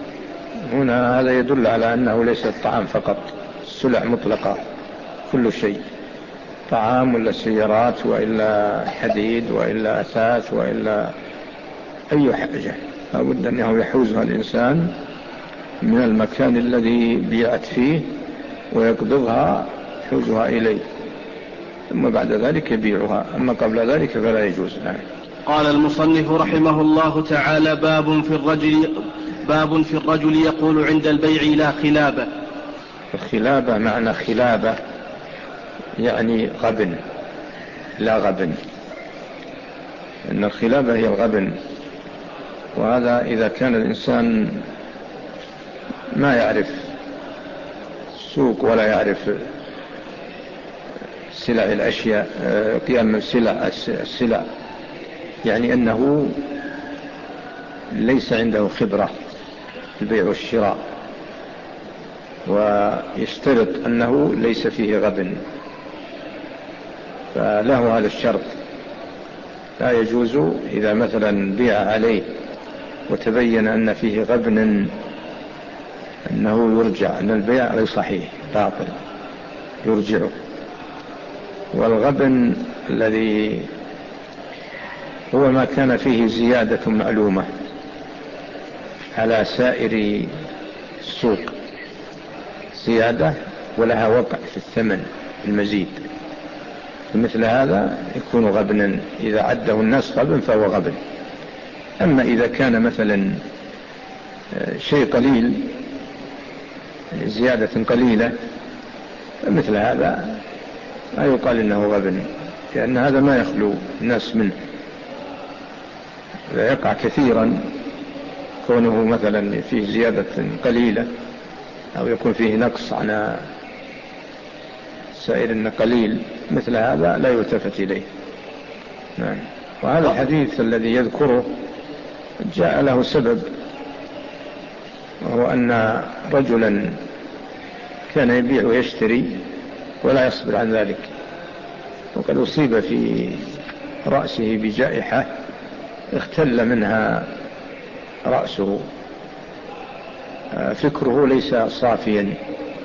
S2: هنا هذا يدل على أنه ليس الطعام فقط، السلع مطلقة، كل شيء، طعام ولا سيارات وإلا حديد وإلا أثاث وإلا أي حاجة لابد أنه يحوزها الإنسان من المكان الذي بيعت فيه ويقبضها يحوزها إليه، ثم بعد ذلك يبيعها، أما قبل ذلك فلا يجوز. نعم.
S1: قال المصنف رحمه الله تعالى باب في الرجل باب في الرجل يقول عند البيع لا خلابة.
S2: الخلابة معنى خلابة يعني غبن، لا غبن، إن الخلابة هي الغبن، وهذا إذا كان الإنسان ما يعرف السوق ولا يعرف سلع الأشياء، قيام السلع السلع يعني أنه ليس عنده خبرة في البيع والشراء، ويشترط أنه ليس فيه غبن، فله هذا الشرط. لا يجوز إذا مثلا بيع عليه وتبين أن فيه غبن أنه يرجع، أن البيع غير صحيح باطل يرجعه. والغبن الذي هو ما كان فيه زيادة معلومة على سائر السوق، زيادة ولها وقع في الثمن المزيد، مثل هذا يكون غبنا. إذا عده الناس غبن فهو غبن. أما إذا كان مثلا شيء قليل، زيادة قليلة، مثل هذا لا يقال إنه غبن، لأن هذا ما يخلو الناس منه، يقع كثيرا كونه مثلا فيه زيادة قليلة أو يكون فيه نقص على سائر النقليل، مثل هذا لا يلتفت إليه. نعم. وهذا الحديث الذي يذكره جاء له سبب، وهو أن رجلا كان يبيع ويشتري ولا يصبر عن ذلك، وقد أصيب في رأسه بجائحة اختل منها رأسه، فكره ليس صافيا،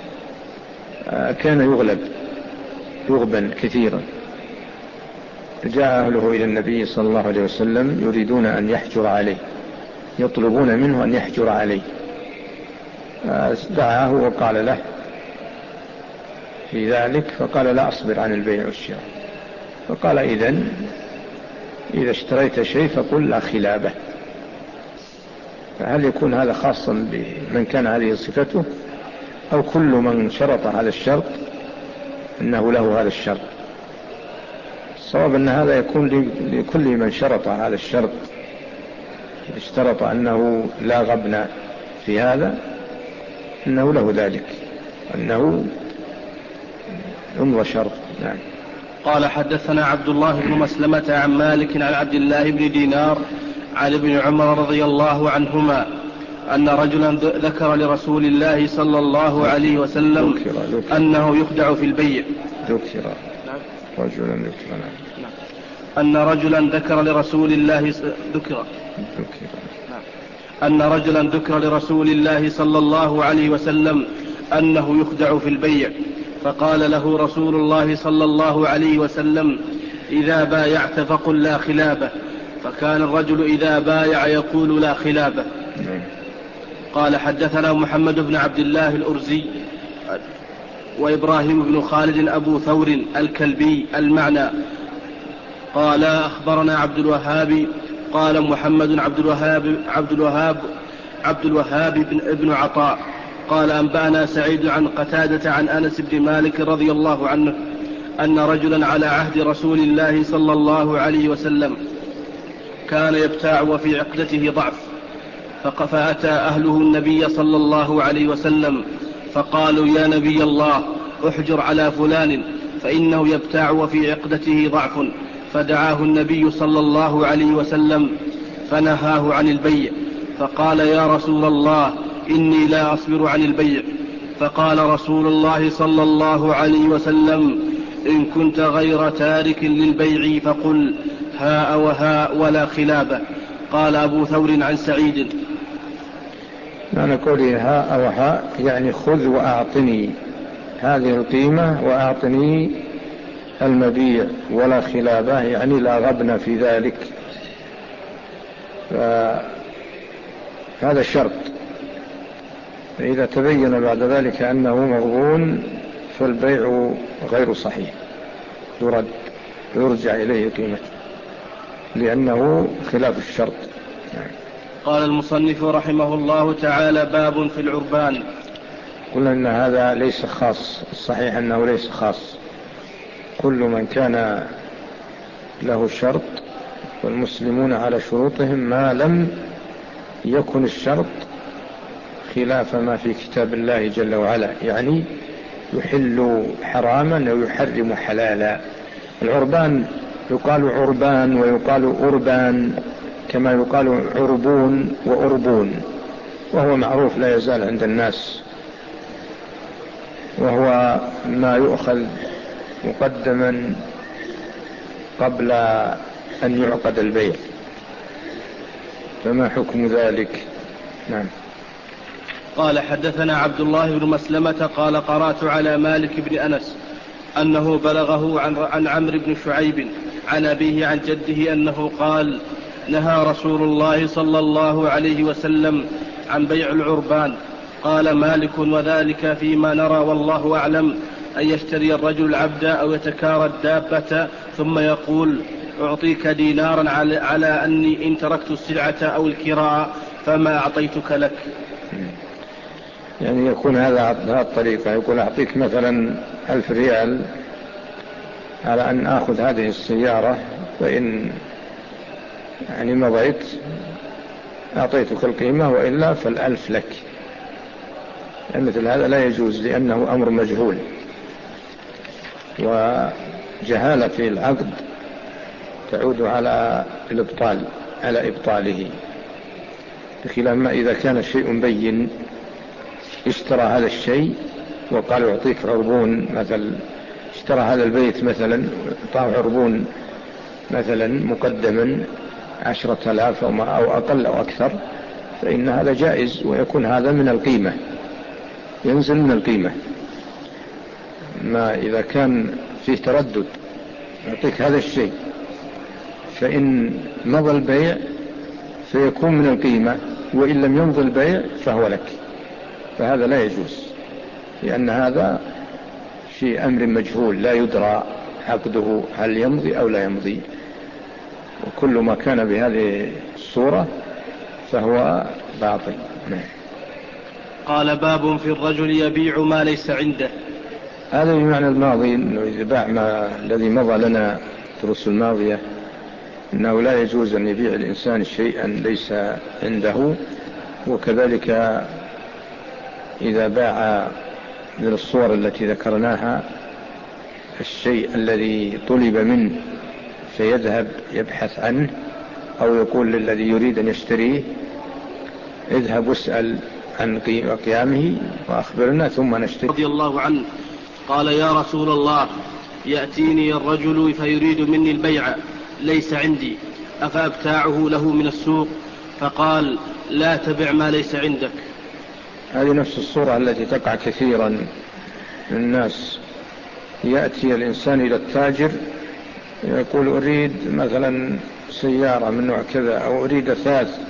S2: كان يغلب يغبن كثيرا. جاء أهله إلى النبي صلى الله عليه وسلم يريدون أن يحجر عليه، يطلبون منه أن يحجر عليه. دعاه وقال له في ذلك، فقال لا أصبر عن البيع والشراء. فقال إذن إذا اشتريت شيء فقل لا خلابه. فهل يكون هذا خاصا بمن كان هذه صفته، أو كل من شرط هذا الشرط أنه له هذا الشرط؟ الصواب أن هذا يكون لكل من شرط هذا الشرط، اشترط أنه لا غبن في هذا أنه له ذلك، أنه أمر شرط. نعم.
S1: قال حدثنا عبد الله بن مسلمة عن مالك عن عبد الله بن دينار عن ابن عمر رضي الله عنهما أن رجلا ذكر لرسول الله صلى الله عليه وسلم
S2: ذكر ذكر
S1: أنه يخدع في البيع.
S2: ذكر رجلا ذكر
S1: أن رجلا ذكر لرسول الله ذكر
S2: ذكر
S1: أن رجلا ذكر لرسول الله صلى الله عليه وسلم أنه يخدع في البيع، فقال له رسول الله صلى الله عليه وسلم إذا بايعت فقل لا خلابة، فكان الرجل إذا بايع يقول لا خلابة. قال حدثنا محمد بن عبد الله الأرزي وإبراهيم بن خالد أبو ثور الكلبي المعنى قال أخبرنا عبد الوهاب قال محمد عبد الوهاب عبد الوهاب عبد الوهاب بن ابن عطاء قال أنبأنا سعيد عن قتادة عن أنس بن مالك رضي الله عنه أن رجلا على عهد رسول الله صلى الله عليه وسلم كان يبتاع وفي عقدته ضعف، فأتى أهله النبي صلى الله عليه وسلم فقالوا يا نبي الله احجر على فلان فإنه يبتاع وفي عقدته ضعف، فدعاه النبي صلى الله عليه وسلم فنهاه عن البيع، فقال يا رسول الله إني لا أصبر عن البيع، فقال رسول الله صلى الله عليه وسلم إن كنت غير تارك للبيع فقل هاء وهاء ولا خلابة. قال أبو ثور عن سعيد
S2: معنى قوله هاء وهاء يعني خذ وأعطني هذه القيمة وأعطني المبيع، ولا خلابة يعني لا غبن في ذلك. فهذا الشرط، فإذا تبين بعد ذلك أنه مغبون فالبيع غير صحيح، يرد يرجع إليه قيمته لأنه خلاف الشرط.
S1: قال المصنف رحمه الله تعالى باب في العربان.
S2: قلنا إن هذا ليس خاص، الصحيح أنه ليس خاص، كل من كان له شرط والمسلمون على شروطهم ما لم يكن الشرط خلاف ما في كتاب الله جل وعلا، يعني يحل حراما أو يحرم حلالا. العربان يقال عربان ويقال أربان، كما يقال عربون وأربون، وهو معروف لا يزال عند الناس، وهو ما يؤخذ مقدما قبل أن يعقد البيع. فما حكم ذلك؟ نعم.
S1: قال حدثنا عبد الله بن مسلمة قال قرأت على مالك بن أنس أنه بلغه عن, عن عمرو بن شعيب عن أبيه عن جده أنه قال نهى رسول الله صلى الله عليه وسلم عن بيع العربان. قال مالك وذلك فيما نرى والله أعلم أن يشتري الرجل العبد أو يتكارى الدابة ثم يقول أعطيك دينارا على, على أني إن تركت السلعة أو الكراء فما أعطيتك لك.
S2: يعني يكون هذا هذه الطريقة، يقول أعطيك مثلا ألف ريال على أن أخذ هذه السيارة، فإن يعني مضيت أعطيتك القيمة وإلا فالألف لك. يعني مثل هذا لا يجوز، لأنه أمر مجهول وجهالة في العقد تعود على الإبطال على إبطاله، بخلاف ما إذا كان الشيء بين. اشترى هذا الشيء وقال أعطيك عربون، مثلا اشترى هذا البيت مثلا أعطاه عربون مثلا مقدما عشرة آلاف أو أقل أو أكثر، فإن هذا جائز ويكون هذا من القيمة، ينزل من القيمة. ما إذا كان فيه تردد أعطيك هذا الشيء، فإن مضى البيع فيكون من القيمة، وإن لم يمضي البيع فهو لك، فهذا لا يجوز، لأن هذا في أمر مجهول لا يدرى عقده هل يمضي أو لا يمضي، وكل ما كان بهذه الصورة فهو باطل.
S1: قال باب في الرجل يبيع ما ليس عنده.
S2: هذا بمعنى الماضي، أنه إذا باع ما الذي مضى لنا الدروس الماضية، أنه لا يجوز أن يبيع الإنسان شيئا ليس عنده. وكذلك إذا باع من الصور التي ذكرناها الشيء الذي طلب منه فيذهب يبحث عنه، أو يقول للذي يريد أن يشتريه اذهب واسأل عن قيامه وأخبرنا ثم نشتري.
S1: رضي الله عنه قال يا رسول الله يأتيني الرجل فيريد مني البيع ليس عندي أفأبتاعه له من السوق؟ فقال لا تبع ما ليس عندك.
S2: هذه نفس الصورة التي تقع كثيرا من الناس، يأتي الإنسان إلى التاجر يقول أريد مثلا سيارة من نوع كذا أو أريد أثاث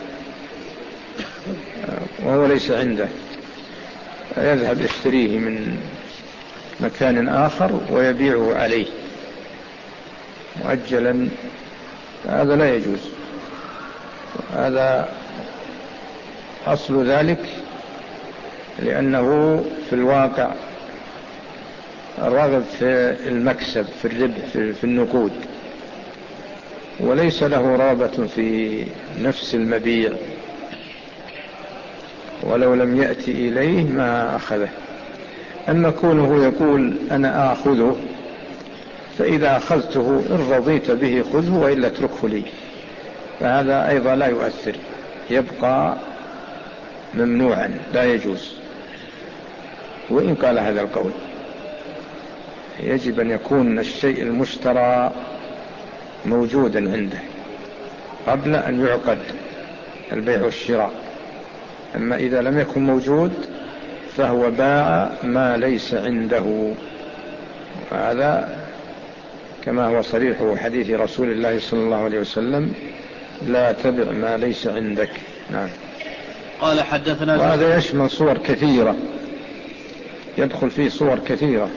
S2: وهو ليس عنده، يذهب يشتريه من مكان آخر ويبيعه عليه مؤجلا. هذا لا يجوز، هذا أصل ذلك، لأنه في الواقع رغب في المكسب في الربح في النقود، وليس له رغبة في نفس المبيع، ولو لم يأتي إليه ما أخذه. أما كونه يقول أنا آخذه، فإذا أخذته إن رضيت به خذه وإلا اتركه لي، فهذا أيضا لا يؤثر، يبقى ممنوعا لا يجوز. وإن قال هذا القول يجب أن يكون الشيء المشترى موجودا عنده قبل أن يعقد البيع والشراء. أما إذا لم يكن موجود فهو باع ما ليس عنده، هذا كما هو صريح حديث رسول الله صلى الله عليه وسلم لا تبع ما ليس عندك. نعم.
S1: قال حدثنا،
S2: وهذا يشمل صور كثيرة، يدخل فيه صور كثيرة،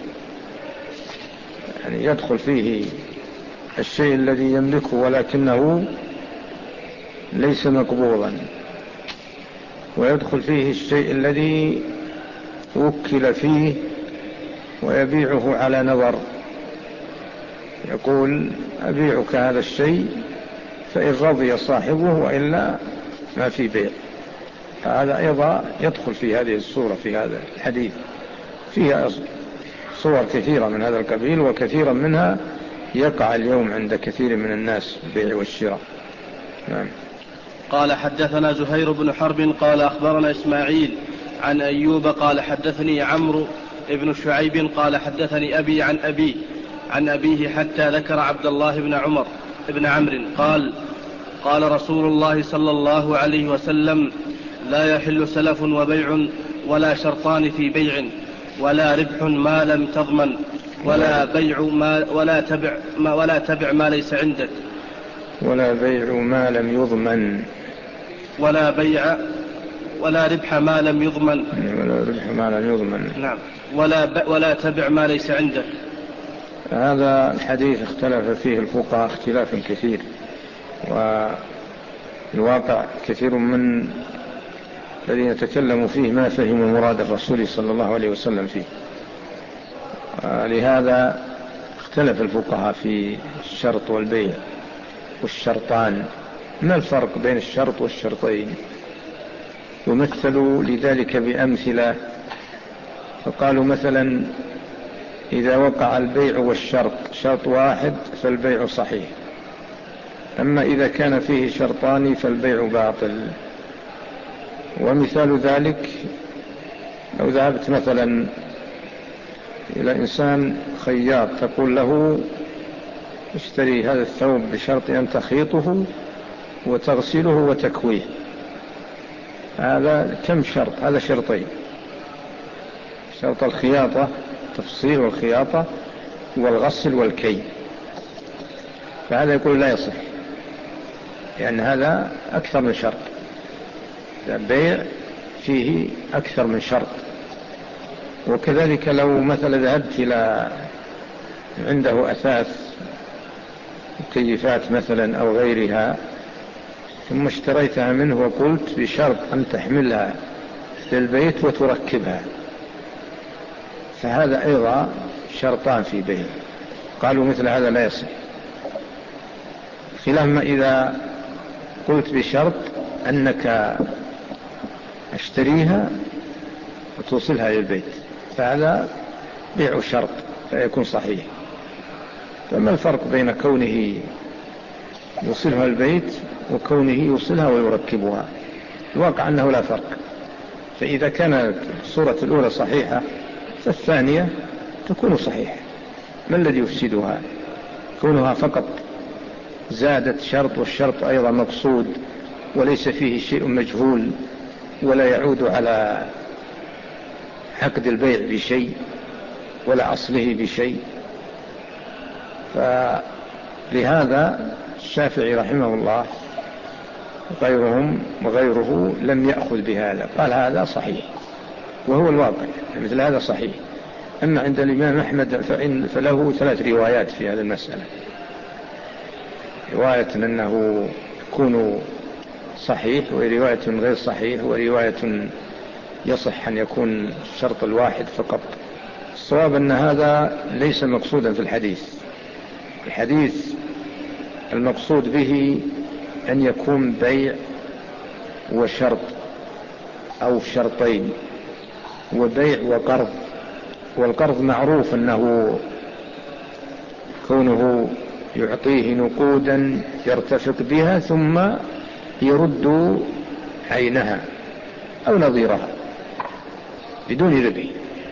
S2: يعني يدخل فيه الشيء الذي يملكه ولكنه ليس مقبوضا، ويدخل فيه الشيء الذي وكل فيه ويبيعه على نظر، يقول أبيعك هذا الشيء فإن رضي صاحبه وإلا ما في بيع. هذا أيضا يدخل في هذه الصورة في هذا الحديث، فيها صور كثيرة من هذا القبيل، وكثيرا منها يقع اليوم عند كثير من الناس البيع والشراء. نعم.
S1: قال حدثنا زهير بن حرب قال أخبرنا إسماعيل عن أيوب قال حدثني عمرو ابن شعيب قال حدثني أبي عن أبي عن أبيه حتى ذكر عبد الله بن عمر بن عمرو قال قال رسول الله صلى الله عليه وسلم لا يحل سلف وبيع ولا شرطان في بيع ولا ربح ما لم تضمن ولا بيع ما ولا تبع ما ولا تبع ما ليس عندك
S2: ولا بيع ما لم يضمن
S1: ولا بيع ولا ربح ما لم يضمن
S2: ولا ربح ما لم يضمن
S1: نعم ولا ب... ولا تبع ما ليس عندك.
S2: هذا الحديث اختلف فيه الفقهاء اختلافا كثير، والواقع كثير من الذين يتكلموا فيه ما فهموا مراد الرسول صلى الله عليه وسلم فيه، لهذا اختلف الفقهاء في الشرط والبيع والشرطان. ما الفرق بين الشرط والشرطين؟ ومثلوا لذلك بأمثلة، فقالوا مثلا إذا وقع البيع والشرط شرط واحد فالبيع صحيح، أما إذا كان فيه شرطان فالبيع باطل. ومثال ذلك لو ذهبت مثلا إلى إنسان خياط تقول له اشتري هذا الثوب بشرط أن تخيطه وتغسله وتكويه، هذا كم شرط؟ هذا شرطين، شرط الخياطة تفصيل والخياطة والغسل والكي، فهذا يقول لا يصح، لأن هذا أكثر من شرط، البيع فيه أكثر من شرط. وكذلك لو مثلا ذهبت إلى عنده أثاث مكيفات مثلا أو غيرها ثم اشتريتها منه وقلت بشرط أن تحملها للبيت وتركبها، فهذا أيضا شرطان في بيع، قالوا مثل هذا لا يصح، خلاف ما إذا قلت بشرط أنك اشتريها وتوصلها للبيت، فهذا بيع شرط فيكون صحيح. فما الفرق بين كونه يوصلها البيت وكونه يوصلها ويركبها؟ الواقع أنه لا فرق، فإذا كانت الصورة الأولى صحيحة فالثانية تكون صحيحة. ما الذي يفسدها؟ كونها فقط زادت شرط، والشرط أيضا مقصود وليس فيه شيء مجهول ولا يعود على عقد البيع بشيء ولا أصله بشيء. فلهذا الشافعي رحمه الله غيرهم وغيره لم يأخذ بهذا، قال هذا صحيح، وهو الواقع مثل هذا صحيح. أما عند الإمام أحمد فإن فله ثلاث روايات في هذه المسألة، رواية أنه يكون صحيح، ورواية غير صحيح، ورواية يصح أن يكون الشرط الواحد فقط. الصواب أن هذا ليس مقصودا في الحديث. الحديث المقصود به أن يكون بيع وشرط أو شرطين، وبيع وقرض. والقرض معروف أنه كونه يعطيه نقودا يرتفق بها ثم يرد عينها أو نظيرها بدون ربح.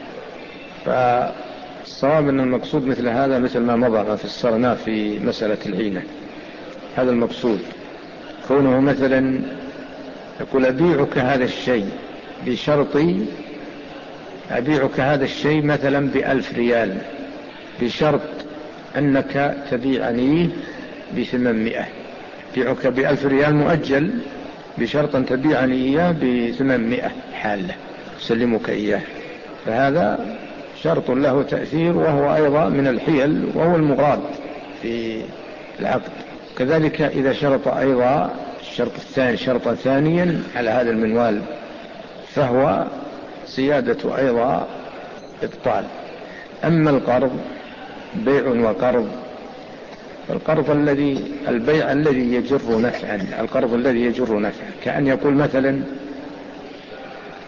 S2: فالصواب أن المقصود مثل هذا مثل ما مضى ما فسرناه في مسألة العينة، هذا المقصود. كونه مثلا يقول أبيعك هذا الشيء بشرطي، أبيعك هذا الشيء مثلا بألف ريال بشرط أنك تبيعني بثمانمائة، بيعك بألف ريال مؤجل بشرط أن تبيعني إياه بثمانمائة حالة سلمك إياه، فهذا شرط له تأثير، وهو أيضا من الحيل وهو المغاد في العقد. كذلك إذا شرط أيضا الشرط الثاني شرطا ثانيا على هذا المنوال فهو زيادة أيضا إبطال. أما القرض بيع وقرض، القرض الذي البيع الذي يجر نفعا، القرض الذي يجر نفعا، كأن يقول مثلا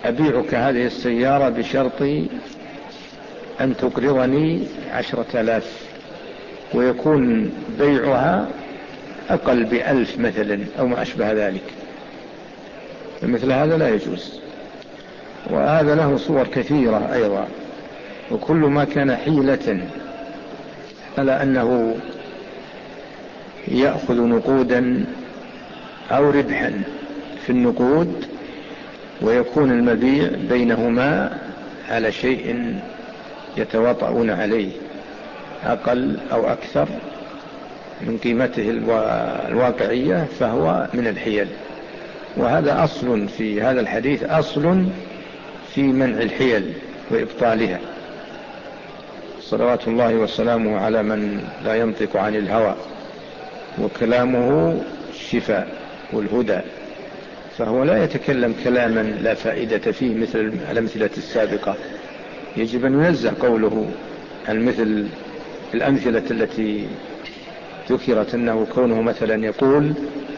S2: أبيعك هذه السيارة بشرط أن تقرضني عشرة آلاف، ويكون بيعها أقل بألف مثلا أو ما أشبه ذلك، مثل هذا لا يجوز. وهذا له صور كثيرة أيضا. وكل ما كان حيلة على أنه يأخذ نقودا أو ربحا في النقود، ويكون المبيع بينهما على شيء يتواطؤون عليه أقل أو أكثر من قيمته الواقعية، فهو من الحيل. وهذا أصل في هذا الحديث، أصل في منع الحيل وإبطالها. صلوات الله وسلامه على من لا ينطق عن الهوى وكلامه الشفاء والهدى، فهو لا يتكلم كلاما لا فائدة فيه مثل الأمثلة السابقة. يجب أن ينزه قوله عن مثل الأمثلة التي ذكرت، أنه كونه مثلا يقول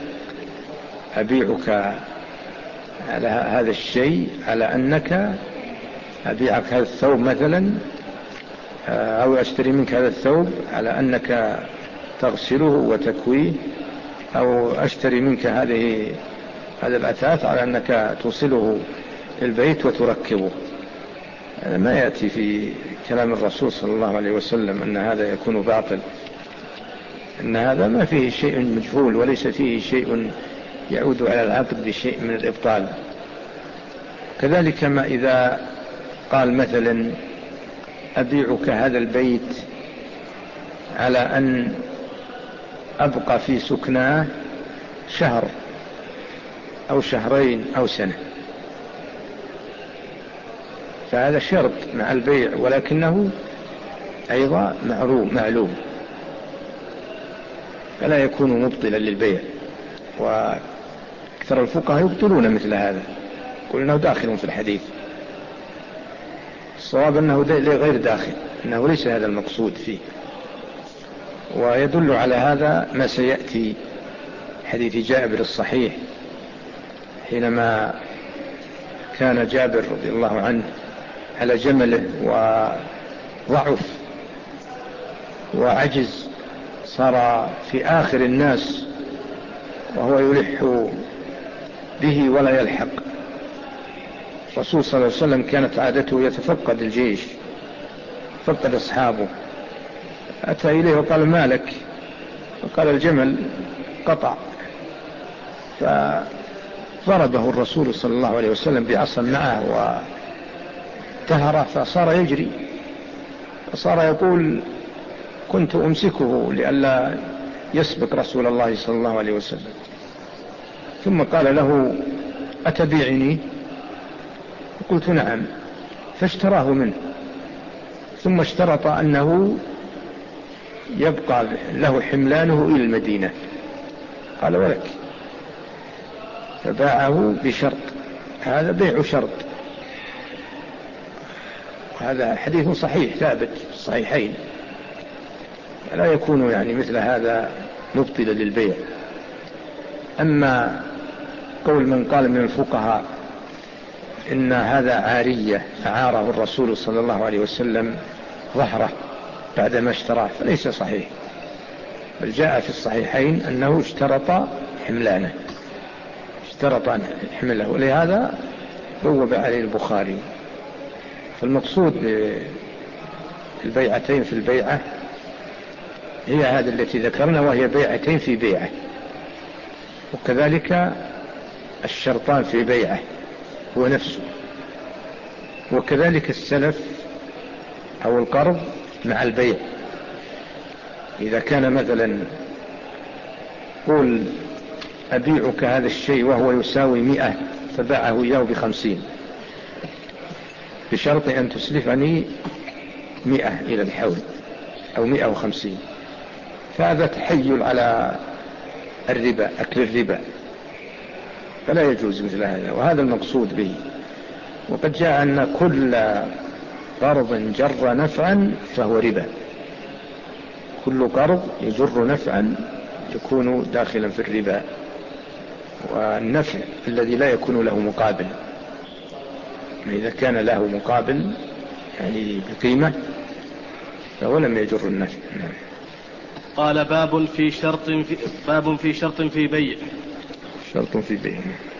S2: أبيعك على هذا الشيء على أنك أبيعك هذا الثوب مثلا، أو أشتري منك هذا الثوب على أنك تغسله وتكويه، أو أشتري منك هذه هذا الأثاث على أنك توصله البيت وتركبه. هذا ما يأتي في كلام الرسول صلى الله عليه وسلم أن هذا يكون باطل، أن هذا ما فيه شيء مجهول، وليس فيه شيء يعود على العقد بشيء من الإبطال. كذلك ما إذا قال مثلا أبيعك هذا البيت على أن أبقى في سكناه شهر أو شهرين أو سنة، فهذا شرط مع البيع، ولكنه أيضا معلوم معلوم فلا يكون مبطلا للبيع. وأكثر الفقهاء يبطلون مثل هذا، يقول إنه داخل في الحديث. الصواب أنه غير داخل، أنه ليس هذا المقصود فيه. ويدل على هذا ما سيأتي حديث جابر الصحيح، حينما كان جابر رضي الله عنه على جمله وضعف وعجز، صار في آخر الناس وهو يلح به ولا يلحق. الرسول صلى الله عليه وسلم كانت عادته يتفقد الجيش، فقد أصحابه، أتى إليه وقال ما لك؟ وقال الجمل قطع. فضربه الرسول صلى الله عليه وسلم بعصا معه وتهره، فصار يجري، فصار يقول كنت أمسكه لئلا يسبق رسول الله صلى الله عليه وسلم. ثم قال له أتبيعني؟ قلت نعم، فاشتراه منه، ثم اشترط أنه يبقى له حملانه إلى المدينة، قال ولك، فباعه بشرط. هذا بيع شرط. هذا حديث صحيح ثابت في الصحيحين، لا يكون يعني مثل هذا مبطلا للبيع. أما قول من قال من الفقهاء إن هذا عارية أعاره الرسول صلى الله عليه وسلم ظهره بعدما اشتراه، فليس صحيح، بل جاء في الصحيحين أنه اشترط حملانه، اشترط أن حمله، ولهذا بوب عليه البخاري. فالمقصود بالبيعتين في البيعة هي هذه التي ذكرنا، وهي بيعتين في بيعة. وكذلك الشرطان في بيعة هو نفسه. وكذلك السلف أو القرض مع البيع، إذا كان مثلا قول أبيعك هذا الشيء وهو يساوي مئة، فباعه إياه بخمسين بشرط أن تسلفني مئة إلى الحول أو مئة وخمسين، فهذا تحيل على الربا، أكل الربا، فلا يجوز مثل هذا، وهذا المقصود به. وقد جاء أن كل قرض جر نفعا فهو ربا، كل قرض يجر نفعا يكون داخلا في الربا، والنفع الذي لا يكون له مقابل. إذا كان له مقابل يعني بقيمة فهو لم يجر الناس.
S1: قال باب في شرط في باب في شرط في بيع.
S2: شرط في بيع.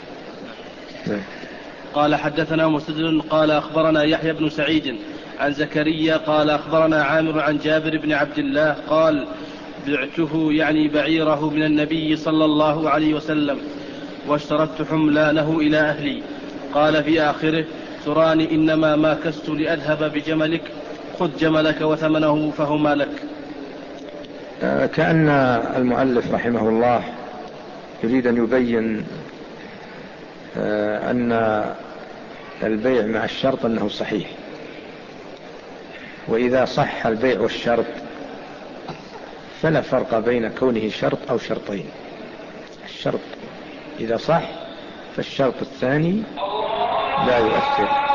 S1: قال حدثنا مسدد قال أخبرنا يحيى بن سعيد عن زكريا قال أخبرنا عامر عن جابر بن عبد الله قال بعته يعني بعيره من النبي صلى الله عليه وسلم واشترطت حملانه إلى أهلي. قال في آخره تراني إنما ما كست لأذهب بجملك خذ جملك وثمنه فهما لك.
S2: كأن المؤلف رحمه الله يريد أن يبين أن البيع مع الشرط أنه صحيح، وإذا صح البيع والشرط فلا فرق بين كونه شرط أو شرطين. الشرط إذا صح فالشرط الثاني لا يؤثر.